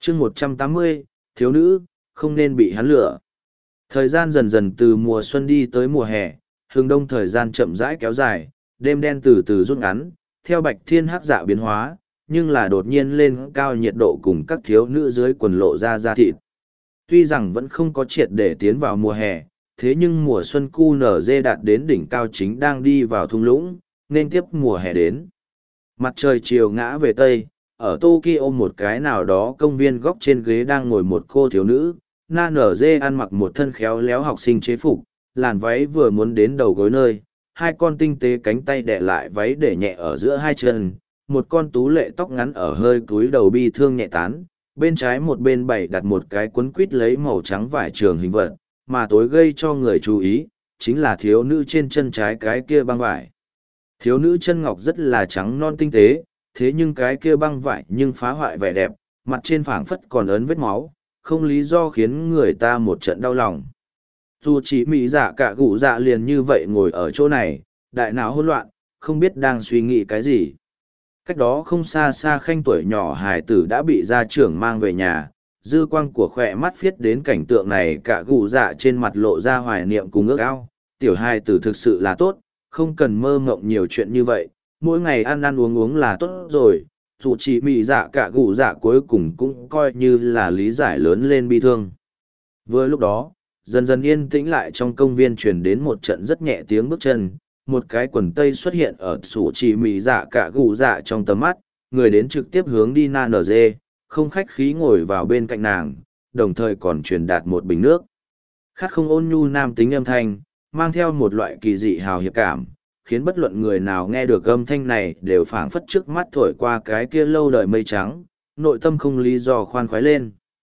chương 180, thiếu nữ, không nên bị hắn lửa. Thời gian dần dần từ mùa xuân đi tới mùa hè, hướng đông thời gian chậm rãi kéo dài, đêm đen từ từ rút ngắn, theo bạch thiên hắc dạ biến hóa, nhưng là đột nhiên lên cao nhiệt độ cùng các thiếu nữ dưới quần lộ ra da thịt. Tuy rằng vẫn không có triệt để tiến vào mùa hè, thế nhưng mùa xuân QNZ đạt đến đỉnh cao chính đang đi vào thung lũng, nên tiếp mùa hè đến. Mặt trời chiều ngã về Tây, ở Tokyo một cái nào đó công viên góc trên ghế đang ngồi một cô thiếu nữ, NNZ ăn mặc một thân khéo léo học sinh chế phục, làn váy vừa muốn đến đầu gối nơi, hai con tinh tế cánh tay đè lại váy để nhẹ ở giữa hai chân, một con tú lệ tóc ngắn ở hơi cúi đầu bi thương nhẹ tán, bên trái một bên bày đặt một cái quấn quít lấy màu trắng vải trường hình vật, mà tối gây cho người chú ý, chính là thiếu nữ trên chân trái cái kia băng vải. Thiếu nữ chân ngọc rất là trắng non tinh tế, thế nhưng cái kia băng vải nhưng phá hoại vẻ đẹp, mặt trên phảng phất còn ấn vết máu, không lý do khiến người ta một trận đau lòng. Dù chỉ mỹ dạ cả gụ dạ liền như vậy ngồi ở chỗ này, đại não hỗn loạn, không biết đang suy nghĩ cái gì. Cách đó không xa xa khanh tuổi nhỏ hài tử đã bị gia trưởng mang về nhà, dư quang của khỏe mắt viết đến cảnh tượng này cả gụ dạ trên mặt lộ ra hoài niệm cùng ước ao. Tiểu hài tử thực sự là tốt, không cần mơ mộng nhiều chuyện như vậy, mỗi ngày ăn ăn uống uống là tốt rồi. Dù chỉ mỹ dạ cả gụ dạ cuối cùng cũng coi như là lý giải lớn lên bi thương. Vừa lúc đó, dần dần yên tĩnh lại trong công viên truyền đến một trận rất nhẹ tiếng bước chân, một cái quần tây xuất hiện ở sủ chỉ mỹ dạ cả gù dạ trong tầm mắt, người đến trực tiếp hướng đi NNZ, không khách khí ngồi vào bên cạnh nàng, đồng thời còn truyền đạt một bình nước. Khát không ôn nhu nam tính âm thanh, mang theo một loại kỳ dị hào hiệp cảm, khiến bất luận người nào nghe được âm thanh này đều phảng phất trước mắt thổi qua cái kia lâu đời mây trắng, nội tâm không lý do khoan khoái lên.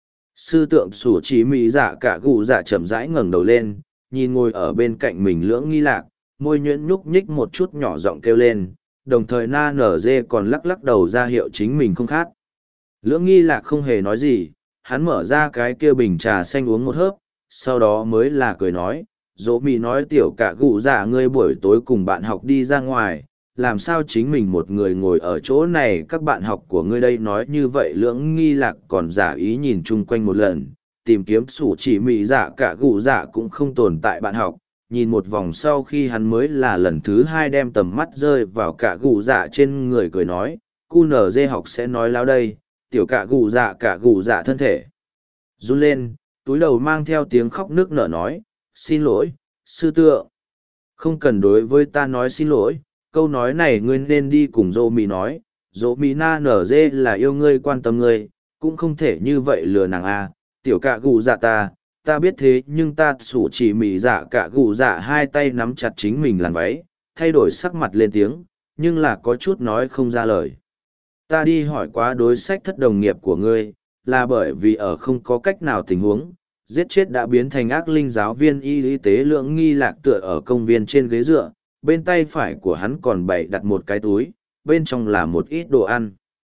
Sư tượng sủ chỉ mỹ dạ cả gù dạ chậm rãi ngẩng đầu lên, nhìn ngồi ở bên cạnh mình lưỡng nghi lạc, môi nhuyễn nhúc nhích một chút nhỏ giọng kêu lên, đồng thời na nở dê còn lắc lắc đầu ra hiệu chính mình không khát. Lưỡng nghi lạc không hề nói gì, hắn mở ra cái kia bình trà xanh uống một hớp, sau đó mới là cười nói, dỗ mì nói tiểu cả gù dạ ngươi buổi tối cùng bạn học đi ra ngoài, làm sao chính mình một người ngồi ở chỗ này các bạn học của ngươi đây nói như vậy lưỡng nghi lạc còn giả ý nhìn chung quanh một lần, tìm kiếm sủ chỉ mị dạ cả gù dạ cũng không tồn tại bạn học, nhìn một vòng sau khi hắn mới là lần thứ hai đem tầm mắt rơi vào cả gù dạ trên người cười nói, cu nở dê học sẽ nói láo đây, tiểu cả gù dạ thân thể. Run lên, túi đầu mang theo tiếng khóc nước nở nói, xin lỗi, sư tượng. Không cần đối với ta nói xin lỗi, câu nói này ngươi nên đi cùng dô mì nói, dô mì na nở dê là yêu ngươi quan tâm ngươi, cũng không thể như vậy lừa nàng à, tiểu cả gù dạ ta biết thế nhưng ta sủ chỉ mì dạ cả gù dạ hai tay nắm chặt chính mình làn váy, thay đổi sắc mặt lên tiếng, nhưng là có chút nói không ra lời. Ta đi hỏi quá đối sách thất đồng nghiệp của ngươi, là bởi vì ở không có cách nào tình huống, giết chết đã biến thành ác linh giáo viên y tế lưỡng nghi lạc tựa ở công viên trên ghế dựa, bên tay phải của hắn còn bày đặt một cái túi, bên trong là một ít đồ ăn.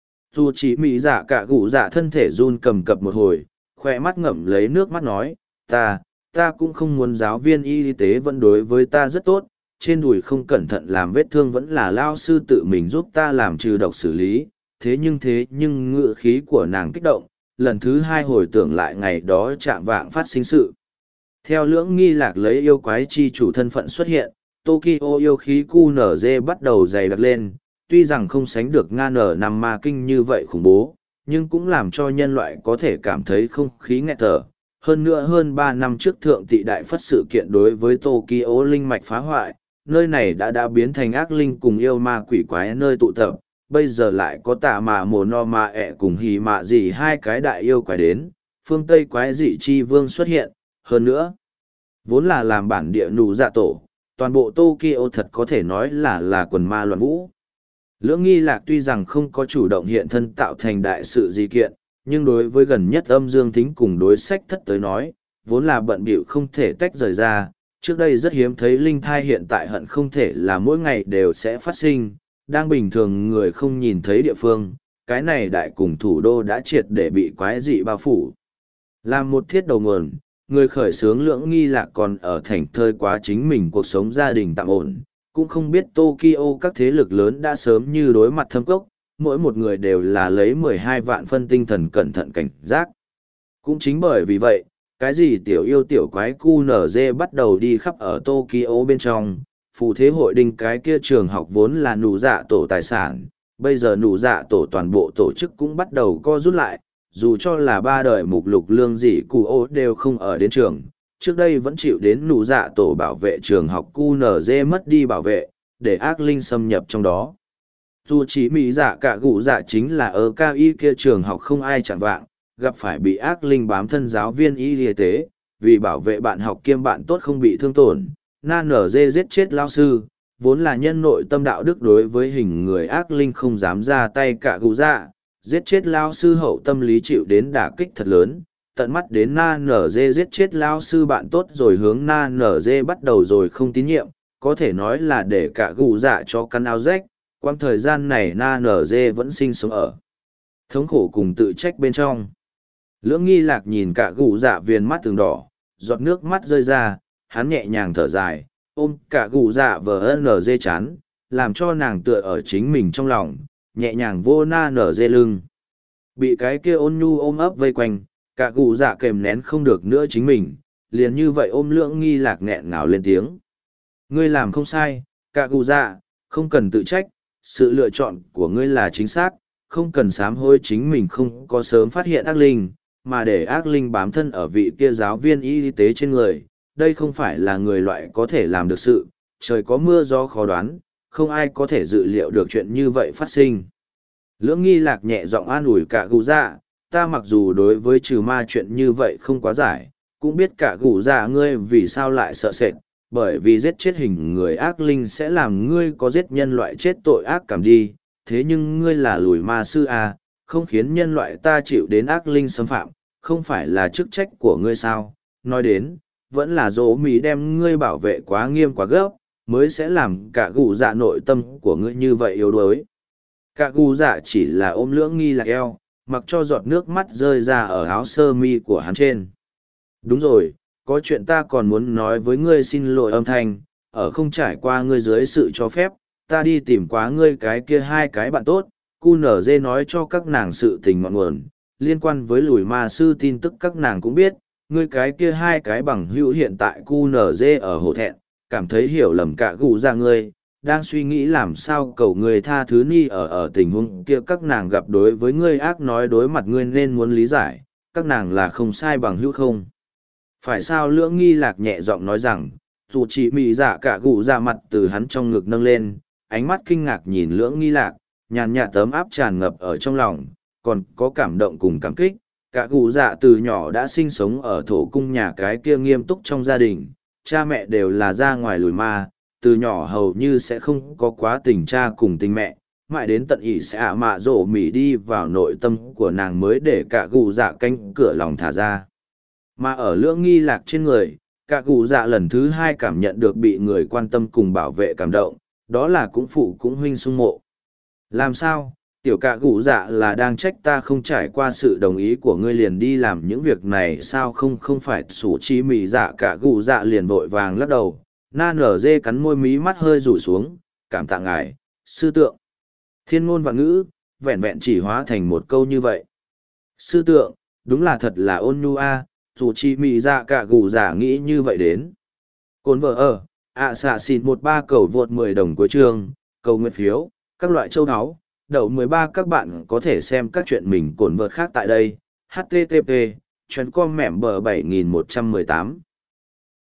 Dù chỉ mỹ dạ cả gù dạ thân thể run cầm cập một hồi, khoe mắt ngậm lấy nước mắt nói, ta cũng không muốn giáo viên y tế vẫn đối với ta rất tốt, trên đùi không cẩn thận làm vết thương vẫn là lao sư tự mình giúp ta làm trừ độc xử lý, thế nhưng ngựa khí của nàng kích động, lần thứ hai hồi tưởng lại ngày đó chạm vạng phát sinh sự. Theo lưỡng nghi lạc lấy yêu quái chi chủ thân phận xuất hiện, Tokyo yêu khí QNZ bắt đầu dày đặc lên, tuy rằng không sánh được Nga nở nằm ma kinh như vậy khủng bố, nhưng cũng làm cho nhân loại có thể cảm thấy không khí nghẹt thở. Hơn nữa hơn 3 năm trước thượng tị đại phất sự kiện đối với Tokyo linh mạch phá hoại, nơi này đã biến thành ác linh cùng yêu ma quỷ quái nơi tụ tập, bây giờ lại có tà mà mồ no ma ẹ cùng hì mạ gì hai cái đại yêu quái đến, phương Tây quái dị chi vương xuất hiện, hơn nữa, vốn là làm bản địa nụ dạ tổ, toàn bộ Tokyo thật có thể nói là quần ma loạn vũ. Lưỡng nghi lạc tuy rằng không có chủ động hiện thân tạo thành đại sự gì kiện, nhưng đối với gần nhất âm dương thính cùng đối sách thất tới nói, vốn là bận bịu không thể tách rời ra, trước đây rất hiếm thấy linh thai hiện tại hận không thể là mỗi ngày đều sẽ phát sinh, đang bình thường người không nhìn thấy địa phương, cái này đại cùng thủ đô đã triệt để bị quái dị bao phủ. Làm một thiết đầu nguồn, người khởi xướng lưỡng nghi lạc còn ở thành thơi quá chính mình cuộc sống gia đình tạm ổn, cũng không biết Tokyo các thế lực lớn đã sớm như đối mặt thâm cốc, mỗi một người đều là lấy 12 vạn phân tinh thần cẩn thận cảnh giác. Cũng chính bởi vì vậy, cái gì tiểu yêu tiểu quái QNZ bắt đầu đi khắp ở Tokyo bên trong, phù thế hội đình cái kia trường học vốn là nụ dạ tổ tài sản, bây giờ nụ dạ tổ toàn bộ tổ chức cũng bắt đầu co rút lại, dù cho là 3 đời mục lục lương dị cụ ô đều không ở đến trường, trước đây vẫn chịu đến nụ dạ tổ bảo vệ trường học QNZ mất đi bảo vệ, để ác linh xâm nhập trong đó. Dù chỉ mỹ dạ cả gụ dạ chính là ở cao y kia trường học không ai chẳng vạng, gặp phải bị ác linh bám thân giáo viên y tế, vì bảo vệ bạn học kiêm bạn tốt không bị thương tổn, na nở dê giết chết lao sư, vốn là nhân nội tâm đạo đức đối với hình người ác linh không dám ra tay cả gụ dạ, giết chết lao sư hậu tâm lý chịu đến đả kích thật lớn, tận mắt đến na nở dê giết chết lao sư bạn tốt rồi hướng na nở dê bắt đầu rồi không tín nhiệm, có thể nói là để cả gụ dạ cho căn áo rách, quang thời gian này na nở dê vẫn sinh sống ở thống khổ cùng tự trách bên trong. Lưỡng nghi lạc nhìn cả gụ dạ viền mắt từng đỏ, giọt nước mắt rơi ra, hắn nhẹ nhàng thở dài, ôm cả gụ dạ vờ nở dê chán, làm cho nàng tựa ở chính mình trong lòng, nhẹ nhàng vô na nở dê lưng. Bị cái kia ôn nhu ôm ấp vây quanh, cả gụ dạ kềm nén không được nữa chính mình, liền như vậy ôm lưỡng nghi lạc nghẹn ngào lên tiếng. Ngươi làm không sai, cả gụ dạ, không cần tự trách, sự lựa chọn của ngươi là chính xác, không cần sám hối chính mình không có sớm phát hiện ác linh, mà để ác linh bám thân ở vị kia giáo viên y tế trên người, đây không phải là người loại có thể làm được sự, trời có mưa gió khó đoán, không ai có thể dự liệu được chuyện như vậy phát sinh. Lưỡng nghi lạc nhẹ giọng an ủi cả gù dạ, ta mặc dù đối với trừ ma chuyện như vậy không quá giải, cũng biết cả gù dạ ngươi vì sao lại sợ sệt, bởi vì giết chết hình người ác linh sẽ làm ngươi có giết nhân loại chết tội ác cảm đi, thế nhưng ngươi là lùi ma sư à, không khiến nhân loại ta chịu đến ác linh xâm phạm, không phải là chức trách của ngươi sao, nói đến, vẫn là dỗ mỹ đem ngươi bảo vệ quá nghiêm quá gấp, mới sẽ làm cả gù dạ nội tâm của ngươi như vậy yếu đuối. Cả gù dạ chỉ là ôm lưỡng nghi lạc eo, mặc cho giọt nước mắt rơi ra ở áo sơ mi của hắn trên. Đúng rồi, có chuyện ta còn muốn nói với ngươi xin lỗi âm thanh, ở không trải qua ngươi dưới sự cho phép, ta đi tìm quá ngươi cái kia hai cái bạn tốt, QNZ nói cho các nàng sự tình ngọn nguồn, liên quan với lùi ma sư tin tức các nàng cũng biết, ngươi cái kia hai cái bằng hữu hiện tại QNZ ở hồ thẹn, cảm thấy hiểu lầm cả gù ra ngươi, đang suy nghĩ làm sao cầu ngươi tha thứ ni ở tình huống kia các nàng gặp đối với ngươi ác nói đối mặt ngươi nên muốn lý giải, các nàng là không sai bằng hữu không. Phải sao lưỡng nghi lạc nhẹ giọng nói rằng, dù chỉ mị dạ cả gù ra mặt từ hắn trong ngực nâng lên, ánh mắt kinh ngạc nhìn lưỡng nghi lạc, nhàn nhạt tấm áp tràn ngập ở trong lòng, còn có cảm động cùng cảm kích. Cả gù dạ từ nhỏ đã sinh sống ở thổ cung nhà cái kia nghiêm túc trong gia đình, cha mẹ đều là ra ngoài lùi ma, từ nhỏ hầu như sẽ không có quá tình cha cùng tình mẹ, mãi đến tận ỷ sẽ ạ mạ rổ mỉ đi vào nội tâm của nàng mới để cả gù dạ canh cửa lòng thả ra. Mà ở lưỡng nghi lạc trên người, cả gù dạ lần thứ hai cảm nhận được bị người quan tâm cùng bảo vệ cảm động, đó là cũng phụ cũng huynh sung mộ. Làm sao, tiểu cả gù dạ là đang trách ta không trải qua sự đồng ý của ngươi liền đi làm những việc này sao không phải sủ chi mì dạ cả gù dạ liền vội vàng lắc đầu, na nở dê cắn môi mí mắt hơi rủ xuống, cảm tạ ngài, sư tượng. Thiên ngôn và ngữ, vẹn vẹn chỉ hóa thành một câu như vậy. Sư tượng, đúng là thật là ôn nhu a, dù chi mì dạ cả gù dạ nghĩ như vậy đến. Cồn vợ ở, xạ xịn 13 cầu vượt 10 đồng cuối chương, cầu nguyện phiếu, các loại châu áo. Đậu 13 các bạn có thể xem các chuyện mình cồn vợt khác tại đây. http://com mẻm bờ 7118